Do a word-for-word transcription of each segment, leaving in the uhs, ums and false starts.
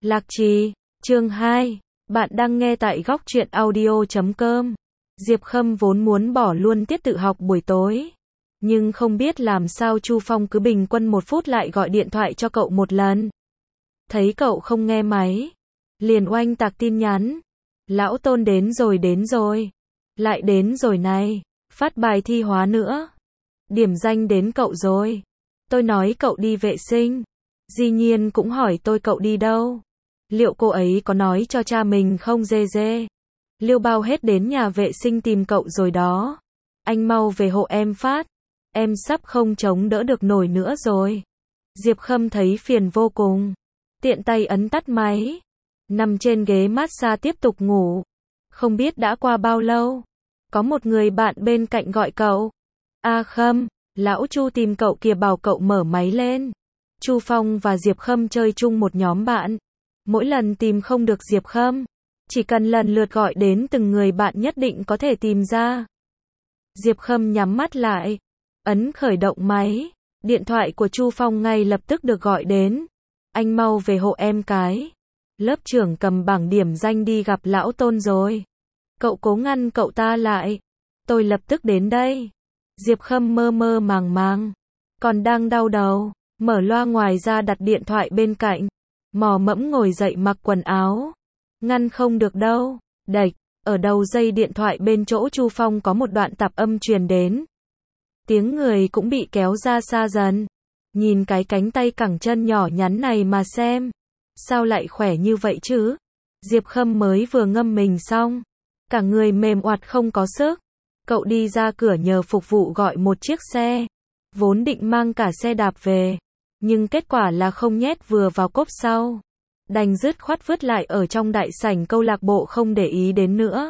Lạc Trì, chương hai. Bạn đang nghe tại góc truyện audio chấm com. Diệp Khâm vốn muốn bỏ luôn tiết tự học buổi tối. Nhưng không biết làm sao Chu Phong cứ bình quân một phút lại gọi điện thoại cho cậu một lần. Thấy cậu không nghe máy, liền oanh tạc tin nhắn. Lão Tôn đến rồi đến rồi. Lại đến rồi này, phát bài thi hóa nữa. Điểm danh đến cậu rồi. Tôi nói cậu đi vệ sinh. Dĩ nhiên cũng hỏi tôi cậu đi đâu. Liệu cô ấy có nói cho cha mình không dê dê? Liêu bao hết đến nhà vệ sinh tìm cậu rồi đó. Anh mau về hộ em phát. Em sắp không chống đỡ được nổi nữa rồi. Diệp Khâm thấy phiền vô cùng. Tiện tay ấn tắt máy. Nằm trên ghế massage tiếp tục ngủ. Không biết đã qua bao lâu. Có một người bạn bên cạnh gọi cậu. A Khâm, lão Chu tìm cậu kìa, bảo cậu mở máy lên. Chu Phong và Diệp Khâm chơi chung một nhóm bạn. Mỗi lần tìm không được Diệp Khâm, chỉ cần lần lượt gọi đến từng người bạn nhất định có thể tìm ra. Diệp Khâm nhắm mắt lại, ấn khởi động máy. Điện thoại của Chu Phong ngay lập tức được gọi đến. Anh mau về hộ em cái. Lớp trưởng cầm bảng điểm danh đi gặp lão Tôn rồi. Cậu cố ngăn cậu ta lại. Tôi lập tức đến đây. Diệp Khâm mơ mơ màng màng, còn đang đau đầu, mở loa ngoài ra đặt điện thoại bên cạnh. Mò mẫm ngồi dậy mặc quần áo. Ngăn không được đâu. Đạch, ở đầu dây điện thoại bên chỗ Chu Phong có một đoạn tạp âm truyền đến. Tiếng người cũng bị kéo ra xa dần. Nhìn cái cánh tay cẳng chân nhỏ nhắn này mà xem. Sao lại khỏe như vậy chứ? Diệp Khâm mới vừa ngâm mình xong. Cả người mềm oặt không có sức. Cậu đi ra cửa nhờ phục vụ gọi một chiếc xe. Vốn định mang cả xe đạp về. Nhưng kết quả là không nhét vừa vào cốp sau. Đành dứt khoát vứt lại ở trong đại sảnh câu lạc bộ không để ý đến nữa.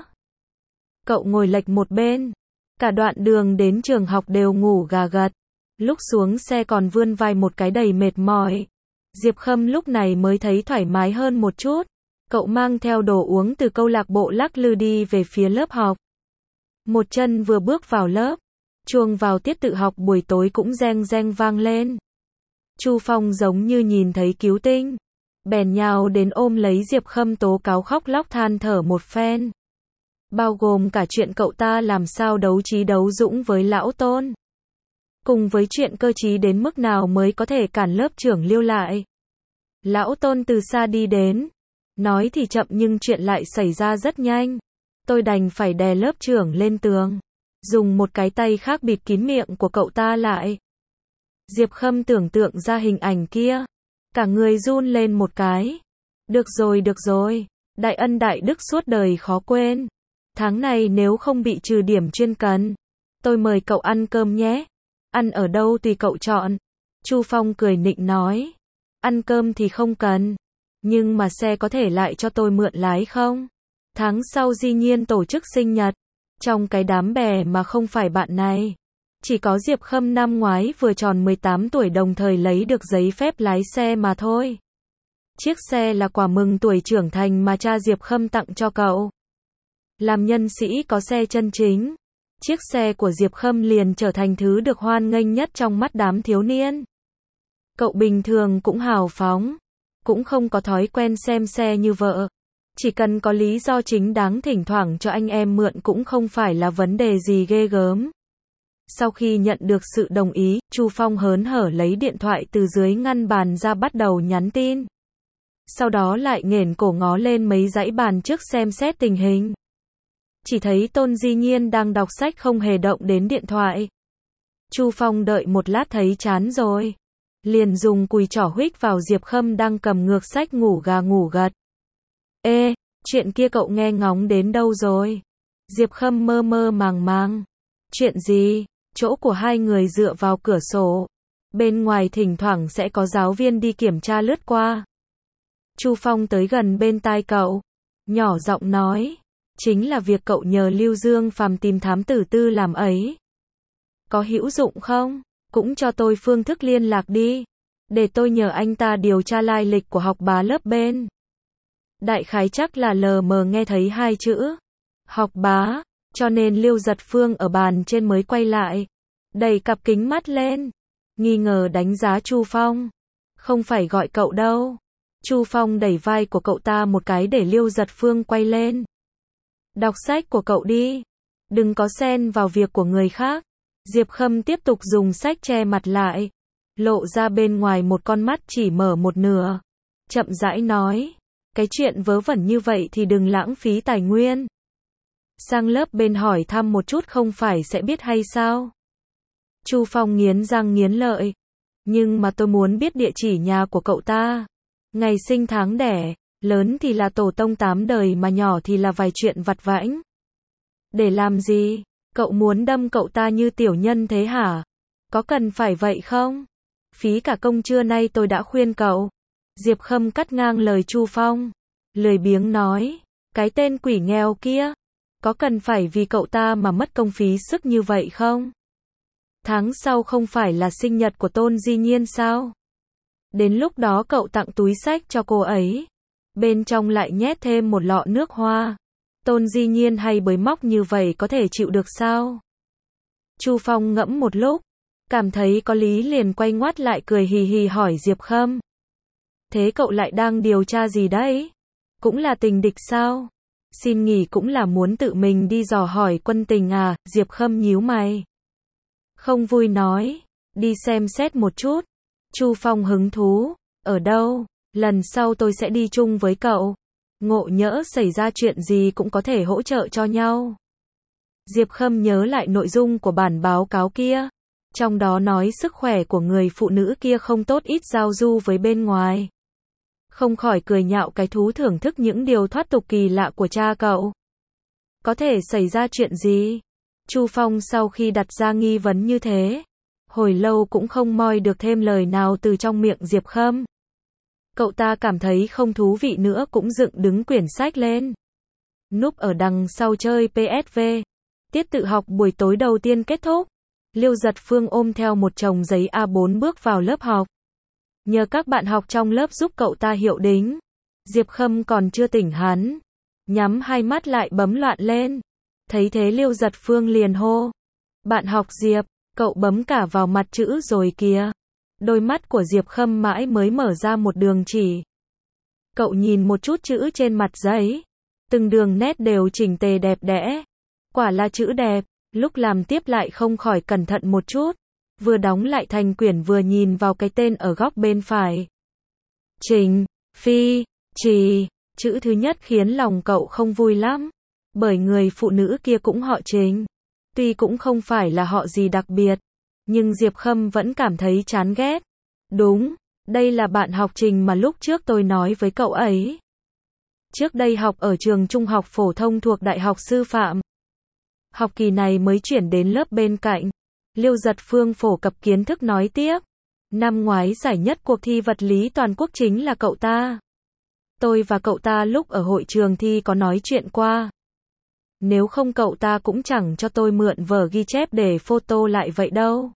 Cậu ngồi lệch một bên. Cả đoạn đường đến trường học đều ngủ gà gật. Lúc xuống xe còn vươn vai một cái đầy mệt mỏi. Diệp Khâm lúc này mới thấy thoải mái hơn một chút. Cậu mang theo đồ uống từ câu lạc bộ lắc lư đi về phía lớp học. Một chân vừa bước vào lớp, chuông vào tiết tự học buổi tối cũng reng reng vang lên. Chu Phong giống như nhìn thấy cứu tinh, bèn nhào đến ôm lấy Diệp Khâm tố cáo khóc lóc than thở một phen. Bao gồm cả chuyện cậu ta làm sao đấu trí đấu dũng với lão Tôn. Cùng với chuyện cơ trí đến mức nào mới có thể cản lớp trưởng Liêu lại. Lão Tôn từ xa đi đến. Nói thì chậm nhưng chuyện lại xảy ra rất nhanh. Tôi đành phải đè lớp trưởng lên tường. Dùng một cái tay khác bịt kín miệng của cậu ta lại. Diệp Khâm tưởng tượng ra hình ảnh kia. Cả người run lên một cái. Được rồi được rồi. Đại ân đại đức suốt đời khó quên. Tháng này nếu không bị trừ điểm chuyên cần, tôi mời cậu ăn cơm nhé. Ăn ở đâu tùy cậu chọn. Chu Phong cười nịnh nói. Ăn cơm thì không cần. Nhưng mà xe có thể lại cho tôi mượn lái không? Tháng sau dĩ nhiên tổ chức sinh nhật. Trong cái đám bè mà không phải bạn này, chỉ có Diệp Khâm năm ngoái vừa tròn mười tám tuổi đồng thời lấy được giấy phép lái xe mà thôi. Chiếc xe là quà mừng tuổi trưởng thành mà cha Diệp Khâm tặng cho cậu. Làm nhân sĩ có xe chân chính, chiếc xe của Diệp Khâm liền trở thành thứ được hoan nghênh nhất trong mắt đám thiếu niên. Cậu bình thường cũng hào phóng, cũng không có thói quen xem xe như vợ. Chỉ cần có lý do chính đáng thỉnh thoảng cho anh em mượn cũng không phải là vấn đề gì ghê gớm. Sau khi nhận được sự đồng ý, Chu Phong hớn hở lấy điện thoại từ dưới ngăn bàn ra bắt đầu nhắn tin. Sau đó lại nghển cổ ngó lên mấy dãy bàn trước xem xét tình hình. Chỉ thấy Tôn Dĩ Nhiên đang đọc sách không hề động đến điện thoại. Chu Phong đợi một lát thấy chán rồi. Liền dùng cùi trỏ huých vào Diệp Khâm đang cầm ngược sách ngủ gà ngủ gật. Ê, chuyện kia cậu nghe ngóng đến đâu rồi? Diệp Khâm mơ mơ màng màng. Chuyện gì? Chỗ của hai người dựa vào cửa sổ. Bên ngoài thỉnh thoảng sẽ có giáo viên đi kiểm tra lướt qua. Chu Phong tới gần bên tai cậu. Nhỏ giọng nói. Chính là việc cậu nhờ Lưu Dương Phàm tìm thám tử Tư làm ấy. Có hữu dụng không? Cũng cho tôi phương thức liên lạc đi. Để tôi nhờ anh ta điều tra lai lịch của học bá lớp bên. Đại khái chắc là lờ mờ nghe thấy hai chữ học bá, cho nên Liêu Giật Phương ở bàn trên mới quay lại, đẩy cặp kính mắt lên, nghi ngờ đánh giá Chu Phong. Không phải gọi cậu đâu. Chu Phong đẩy vai của cậu ta một cái để Liêu Giật Phương quay lên. Đọc sách của cậu đi. Đừng có xen vào việc của người khác. Diệp Khâm tiếp tục dùng sách che mặt lại. Lộ ra bên ngoài một con mắt chỉ mở một nửa. Chậm rãi nói. Cái chuyện vớ vẩn như vậy thì đừng lãng phí tài nguyên. Sang lớp bên hỏi thăm một chút không phải sẽ biết hay sao? Chu Phong nghiến răng nghiến lợi. Nhưng mà tôi muốn biết địa chỉ nhà của cậu ta. Ngày sinh tháng đẻ, lớn thì là tổ tông tám đời mà nhỏ thì là vài chuyện vặt vãnh. Để làm gì? Cậu muốn đâm cậu ta như tiểu nhân thế hả? Có cần phải vậy không? Phí cả công trưa nay tôi đã khuyên cậu. Diệp Khâm cắt ngang lời Chu Phong. Lười biếng nói. Cái tên quỷ nghèo kia. Có cần phải vì cậu ta mà mất công phí sức như vậy không? Tháng sau không phải là sinh nhật của Tôn Di Nhiên sao? Đến lúc đó cậu tặng túi sách cho cô ấy. Bên trong lại nhét thêm một lọ nước hoa. Tôn Di Nhiên hay bới móc như vậy có thể chịu được sao? Chu Phong ngẫm một lúc. Cảm thấy có lý liền quay ngoắt lại cười hì hì hỏi Diệp Khâm. Thế cậu lại đang điều tra gì đấy? Cũng là tình địch sao? Xin nghỉ cũng là muốn tự mình đi dò hỏi quân tình à? Diệp Khâm nhíu mày. Không vui nói. Đi xem xét một chút. Chu Phong hứng thú. Ở đâu? Lần sau tôi sẽ đi chung với cậu. Ngộ nhỡ xảy ra chuyện gì cũng có thể hỗ trợ cho nhau. Diệp Khâm nhớ lại nội dung của bản báo cáo kia. Trong đó nói sức khỏe của người phụ nữ kia không tốt, ít giao du với bên ngoài. Không khỏi cười nhạo cái thú thưởng thức những điều thoát tục kỳ lạ của cha cậu. Có thể xảy ra chuyện gì? Chu Phong sau khi đặt ra nghi vấn như thế, hồi lâu cũng không moi được thêm lời nào từ trong miệng Diệp Khâm. Cậu ta cảm thấy không thú vị nữa cũng dựng đứng quyển sách lên. Núp ở đằng sau chơi pê ét vê. Tiết tự học buổi tối đầu tiên kết thúc. Liêu Giật Phương ôm theo một chồng giấy A bốn bước vào lớp học. Nhờ các bạn học trong lớp giúp cậu ta hiệu đính. Diệp Khâm còn chưa tỉnh hắn. Nhắm hai mắt lại bấm loạn lên. Thấy thế Liêu Giật Phương liền hô. Bạn học Diệp, cậu bấm cả vào mặt chữ rồi kìa. Đôi mắt của Diệp Khâm mãi mới mở ra một đường chỉ. Cậu nhìn một chút chữ trên mặt giấy. Từng đường nét đều chỉnh tề đẹp đẽ. Quả là chữ đẹp. Lúc làm tiếp lại không khỏi cẩn thận một chút. Vừa đóng lại thành quyển vừa nhìn vào cái tên ở góc bên phải. Trình, Phi, Trì. Chữ thứ nhất khiến lòng cậu không vui lắm. Bởi người phụ nữ kia cũng họ Trình. Tuy cũng không phải là họ gì đặc biệt. Nhưng Diệp Khâm vẫn cảm thấy chán ghét. Đúng, đây là bạn học Trình mà lúc trước tôi nói với cậu ấy. Trước đây học ở trường trung học phổ thông thuộc Đại học Sư phạm. Học kỳ này mới chuyển đến lớp bên cạnh. Liêu Giật Phương phổ cập kiến thức nói tiếp. Năm ngoái giải nhất cuộc thi vật lý toàn quốc chính là cậu ta. Tôi và cậu ta lúc ở hội trường thi có nói chuyện qua. Nếu không cậu ta cũng chẳng cho tôi mượn vở ghi chép để photo lại vậy đâu.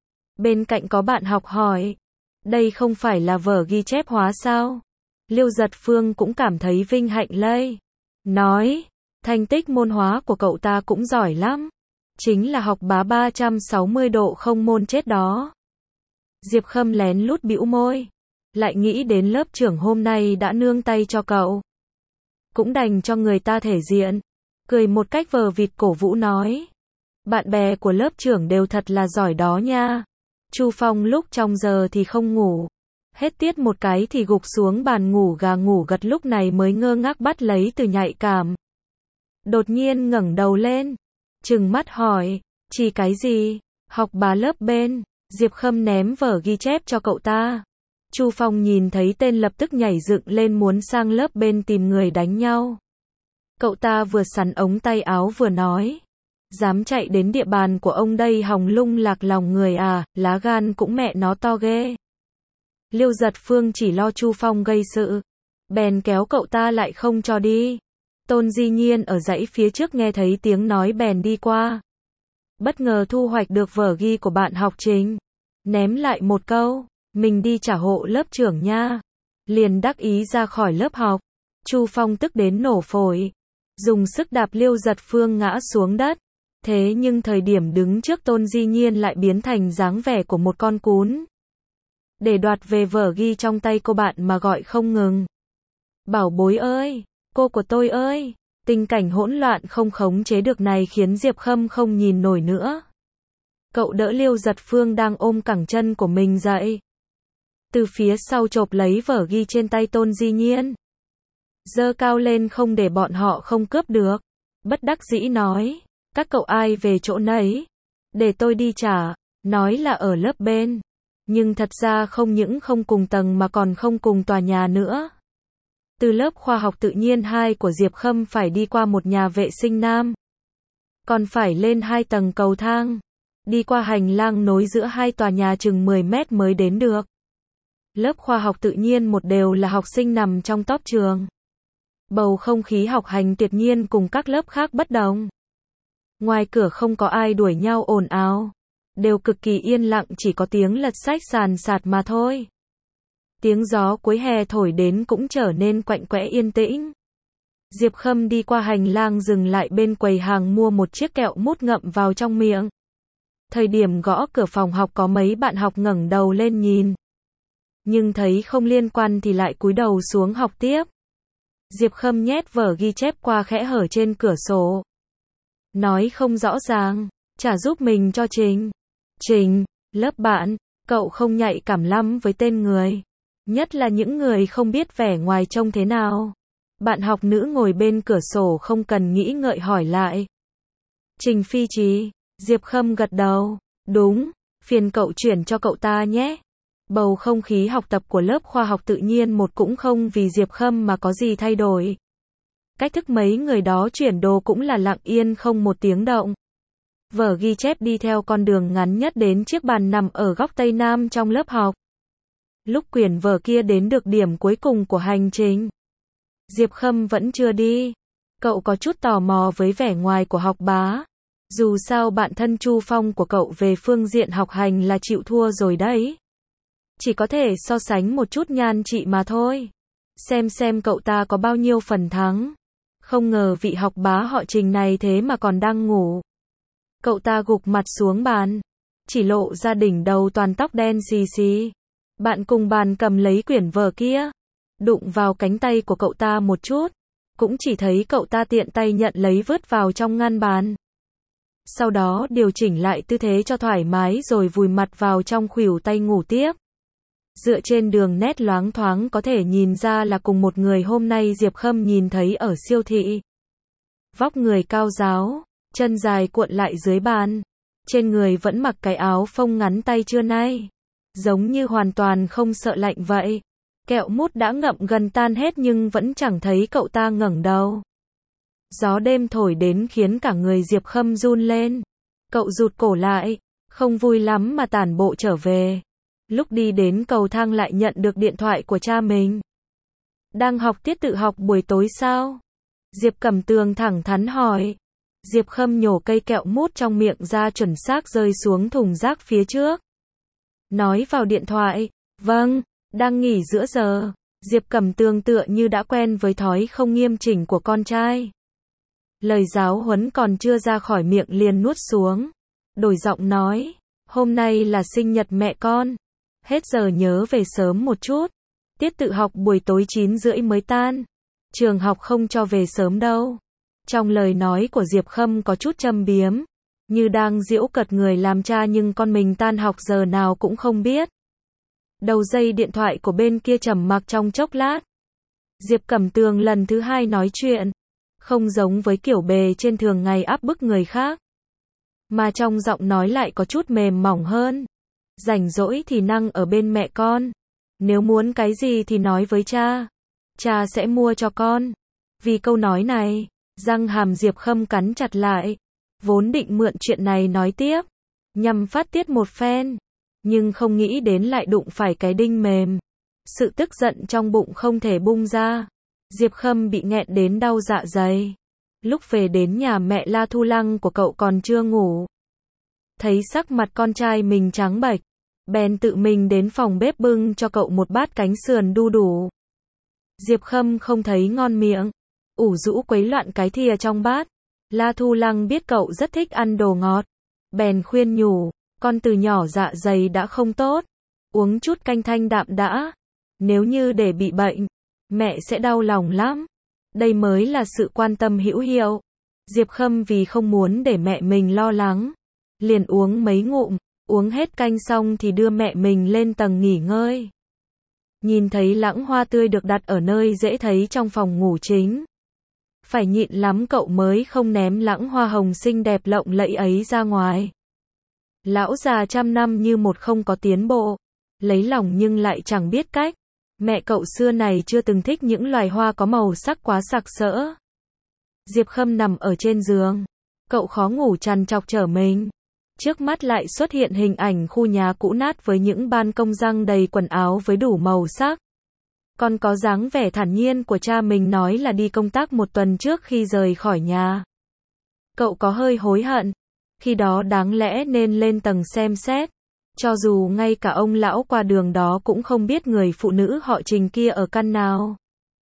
Bên cạnh có bạn học hỏi. Đây không phải là vở ghi chép hóa sao? Liêu Giật Phương cũng cảm thấy vinh hạnh lây. Nói, thành tích môn hóa của cậu ta cũng giỏi lắm. Chính là học bá ba trăm sáu mươi độ không môn chết đó. Diệp Khâm lén lút bĩu môi. Lại nghĩ đến lớp trưởng hôm nay đã nương tay cho cậu. Cũng đành cho người ta thể diện. Cười một cách vờ vịt cổ vũ nói. Bạn bè của lớp trưởng đều thật là giỏi đó nha. Chu Phong lúc trong giờ thì không ngủ. Hết tiết một cái thì gục xuống bàn ngủ gà ngủ gật, lúc này mới ngơ ngác bắt lấy từ nhạy cảm. Đột nhiên ngẩng đầu lên. Trừng mắt hỏi. Chỉ cái gì? Học bá lớp bên. Diệp Khâm ném vở ghi chép cho cậu ta. Chu Phong nhìn thấy tên lập tức nhảy dựng lên muốn sang lớp bên tìm người đánh nhau. Cậu ta vừa sắn ống tay áo vừa nói. Dám chạy đến địa bàn của ông đây hòng lung lạc lòng người à, lá gan cũng mẹ nó to ghê. Liêu Giật Phương chỉ lo Chu Phong gây sự. Bèn kéo cậu ta lại không cho đi. Tôn Di Nhiên ở dãy phía trước nghe thấy tiếng nói bèn đi qua. Bất ngờ thu hoạch được vở ghi của bạn học Trình. Ném lại một câu. Mình đi trả hộ lớp trưởng nha. Liền đắc ý ra khỏi lớp học. Chu Phong tức đến nổ phổi. Dùng sức đạp Liêu Giật Phương ngã xuống đất. Thế nhưng thời điểm đứng trước Tôn Di Nhiên lại biến thành dáng vẻ của một con cún. để đoạt về vở ghi trong tay cô bạn mà gọi không ngừng. Bảo bối ơi, cô của tôi ơi, tình cảnh hỗn loạn không khống chế được này khiến Diệp Khâm không nhìn nổi nữa. Cậu đỡ Liêu Giật Phương đang ôm cẳng chân của mình dậy. Từ phía sau chộp lấy vở ghi trên tay Tôn Di Nhiên. Giơ cao lên không để bọn họ không cướp được. Bất đắc dĩ nói, các cậu ai về chỗ nấy, để tôi đi trả, nói là ở lớp bên. Nhưng thật ra không những không cùng tầng mà còn không cùng tòa nhà nữa. Từ lớp khoa học tự nhiên hai của Diệp Khâm phải đi qua một nhà vệ sinh nam. Còn phải lên hai tầng cầu thang. Đi qua hành lang nối giữa hai tòa nhà chừng mười mét mới đến được. Lớp khoa học tự nhiên một đều là học sinh nằm trong top trường. Bầu không khí học hành tuyệt nhiên cùng các lớp khác bất đồng. Ngoài cửa không có ai đuổi nhau ồn ào. Đều cực kỳ yên lặng, chỉ có tiếng lật sách sàn sạt mà thôi. Tiếng gió cuối hè thổi đến cũng trở nên quạnh quẽ yên tĩnh. Diệp Khâm đi qua hành lang dừng lại bên quầy hàng mua một chiếc kẹo mút ngậm vào trong miệng. Thời điểm gõ cửa phòng học có mấy bạn học ngẩng đầu lên nhìn. Nhưng thấy không liên quan thì lại cúi đầu xuống học tiếp. Diệp Khâm nhét vở ghi chép qua kẽ hở trên cửa sổ. Nói không rõ ràng, trả giúp mình cho Trình. Trình, lớp bạn, cậu không nhạy cảm lắm với tên người. Nhất là những người không biết vẻ ngoài trông thế nào. Bạn học nữ ngồi bên cửa sổ không cần nghĩ ngợi hỏi lại. Trình Phi Trí, Diệp Khâm gật đầu. Đúng, phiền cậu chuyển cho cậu ta nhé. Bầu không khí học tập của lớp khoa học tự nhiên một cũng không vì Diệp Khâm mà có gì thay đổi. Cách thức mấy người đó chuyển đồ cũng là lặng yên không một tiếng động. Vở ghi chép đi theo con đường ngắn nhất đến chiếc bàn nằm ở góc tây nam trong lớp học. Lúc quyển vở kia đến được điểm cuối cùng của hành trình, Diệp Khâm vẫn chưa đi. Cậu có chút tò mò với vẻ ngoài của học bá. Dù sao bạn thân Chu Phong của cậu về phương diện học hành là chịu thua rồi đấy. Chỉ có thể so sánh một chút nhan trị mà thôi. Xem xem cậu ta có bao nhiêu phần thắng. Không ngờ vị học bá họ Trình này thế mà còn đang ngủ. Cậu ta gục mặt xuống bàn. Chỉ lộ ra đỉnh đầu toàn tóc đen xì xì. Bạn cùng bàn cầm lấy quyển vở kia. Đụng vào cánh tay của cậu ta một chút. Cũng chỉ thấy cậu ta tiện tay nhận lấy vứt vào trong ngăn bàn. Sau đó điều chỉnh lại tư thế cho thoải mái rồi vùi mặt vào trong khuỷu tay ngủ tiếp. Dựa trên đường nét loáng thoáng có thể nhìn ra là cùng một người hôm nay Diệp Khâm nhìn thấy ở siêu thị. Vóc người cao ráo, chân dài cuộn lại dưới bàn. Trên người vẫn mặc cái áo phông ngắn tay trưa nay. Giống như hoàn toàn không sợ lạnh vậy. Kẹo mút đã ngậm gần tan hết nhưng vẫn chẳng thấy cậu ta ngẩng đầu. Gió đêm thổi đến khiến cả người Diệp Khâm run lên. Cậu rụt cổ lại, không vui lắm mà tản bộ trở về. Lúc đi đến cầu thang lại nhận được điện thoại của cha mình. Đang học tiết tự học buổi tối sao? Diệp Cẩm Tường thẳng thắn hỏi. Diệp Khâm nhổ cây kẹo mút trong miệng ra chuẩn xác rơi xuống thùng rác phía trước. Nói vào điện thoại, vâng, đang nghỉ giữa giờ. Diệp Cẩm Tường tựa như đã quen với thói không nghiêm chỉnh của con trai. Lời giáo huấn còn chưa ra khỏi miệng liền nuốt xuống. Đổi giọng nói, hôm nay là sinh nhật mẹ con. Hết giờ nhớ về sớm một chút. Tiết tự học buổi tối chín rưỡi mới tan. Trường học không cho về sớm đâu. Trong lời nói của Diệp Khâm có chút châm biếm. Như đang giễu cợt người làm cha nhưng con mình tan học giờ nào cũng không biết. Đầu dây điện thoại của bên kia trầm mặc trong chốc lát. Diệp Cẩm Tường lần thứ hai nói chuyện. Không giống với kiểu bề trên thường ngày áp bức người khác. Mà trong giọng nói lại có chút mềm mỏng hơn. Rảnh rỗi thì năng ở bên mẹ con. Nếu muốn cái gì thì nói với cha. Cha sẽ mua cho con. Vì câu nói này, răng hàm Diệp Khâm cắn chặt lại. Vốn định mượn chuyện này nói tiếp. Nhằm phát tiết một phen. Nhưng không nghĩ đến lại đụng phải cái đinh mềm. Sự tức giận trong bụng không thể bung ra. Diệp Khâm bị nghẹn đến đau dạ dày. Lúc về đến nhà mẹ La Thu Lăng của cậu còn chưa ngủ. Thấy sắc mặt con trai mình trắng bệch. Bèn tự mình đến phòng bếp bưng cho cậu một bát cánh sườn đu đủ. Diệp Khâm không thấy ngon miệng. Ủ rũ quấy loạn cái thìa trong bát. La Thu Lăng biết cậu rất thích ăn đồ ngọt. Bèn khuyên nhủ, con từ nhỏ dạ dày đã không tốt. uống chút canh thanh đạm đã. Nếu như để bị bệnh, mẹ sẽ đau lòng lắm. Đây mới là sự quan tâm hữu hiệu. Diệp Khâm vì không muốn để mẹ mình lo lắng, liền uống mấy ngụm, uống hết canh xong thì đưa mẹ mình lên tầng nghỉ ngơi. Nhìn thấy lẵng hoa tươi được đặt ở nơi dễ thấy trong phòng ngủ chính. Phải nhịn lắm cậu mới không ném lẵng hoa hồng xinh đẹp lộng lẫy ấy ra ngoài. Lão già trăm năm như một không có tiến bộ, lấy lòng nhưng lại chẳng biết cách. Mẹ cậu xưa này chưa từng thích những loài hoa có màu sắc quá sặc sỡ. Diệp Khâm nằm ở trên giường, cậu khó ngủ trằn trọc trở mình. Trước mắt lại xuất hiện hình ảnh khu nhà cũ nát với những ban công răng đầy quần áo với đủ màu sắc. Còn có dáng vẻ thản nhiên của cha mình nói là đi công tác một tuần trước khi rời khỏi nhà. Cậu có hơi hối hận, khi đó đáng lẽ nên lên tầng xem xét. Cho dù ngay cả ông lão qua đường đó cũng không biết người phụ nữ họ Trình kia ở căn nào.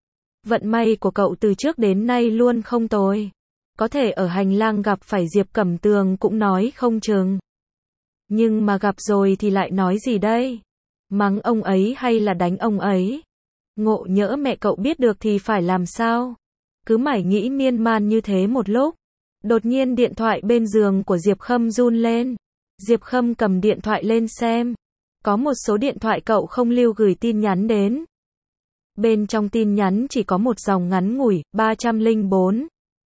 Vận may của cậu từ trước đến nay luôn không tồi. Có thể ở hành lang gặp phải Diệp Cẩm Tường cũng nói không chừng. Nhưng mà gặp rồi thì lại nói gì đây? Mắng ông ấy hay là đánh ông ấy? Ngộ nhỡ mẹ cậu biết được thì phải làm sao? Cứ mải nghĩ miên man như thế một lúc. Đột nhiên điện thoại bên giường của Diệp Khâm run lên. Diệp Khâm cầm điện thoại lên xem. Có một số điện thoại cậu không lưu gửi tin nhắn đến. Bên trong tin nhắn chỉ có một dòng ngắn ngủi, ba trăm lẻ bốn.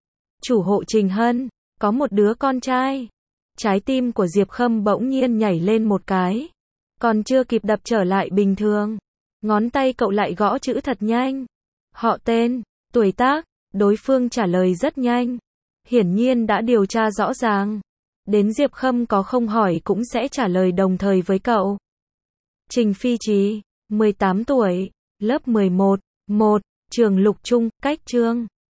Chủ hộ Trình Hân, có một đứa con trai. Trái tim của Diệp Khâm bỗng nhiên nhảy lên một cái. Còn chưa kịp đập trở lại bình thường. Ngón tay cậu lại gõ chữ thật nhanh. Họ tên, tuổi tác, đối phương trả lời rất nhanh. Hiển nhiên đã điều tra rõ ràng. Đến Diệp Khâm có không hỏi cũng sẽ trả lời đồng thời với cậu. Trình Phi Trí, mười tám tuổi, lớp mười một, một, trường Lục Trung, cách Trương.